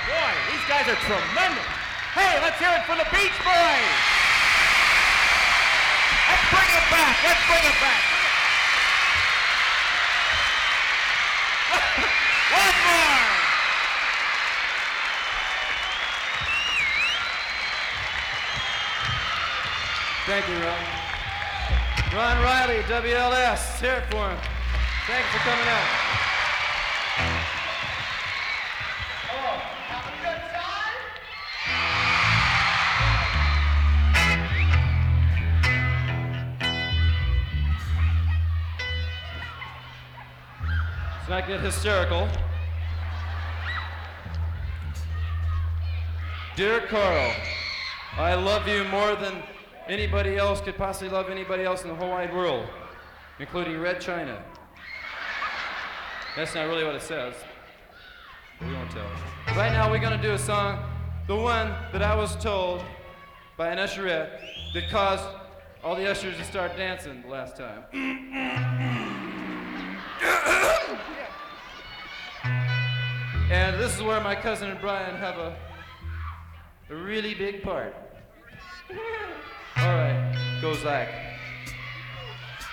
Boy, these guys are tremendous. Hey, let's hear it for the Beach Boys. Let's bring it back. Let's bring it back. One more. Thank you, Ron. Ron Riley, WLS. Hear it for him. Thanks for coming out. Let's not get hysterical. Dear Carl, I love you more than anybody else could possibly love anybody else in the whole wide world, including Red China. That's not really what it says, but we won't tell. Right now we're gonna do a song, the one that I was told by an usherette that caused all the ushers to start dancing the last time. And this is where my cousin and Brian have a really big part. All right, goes like.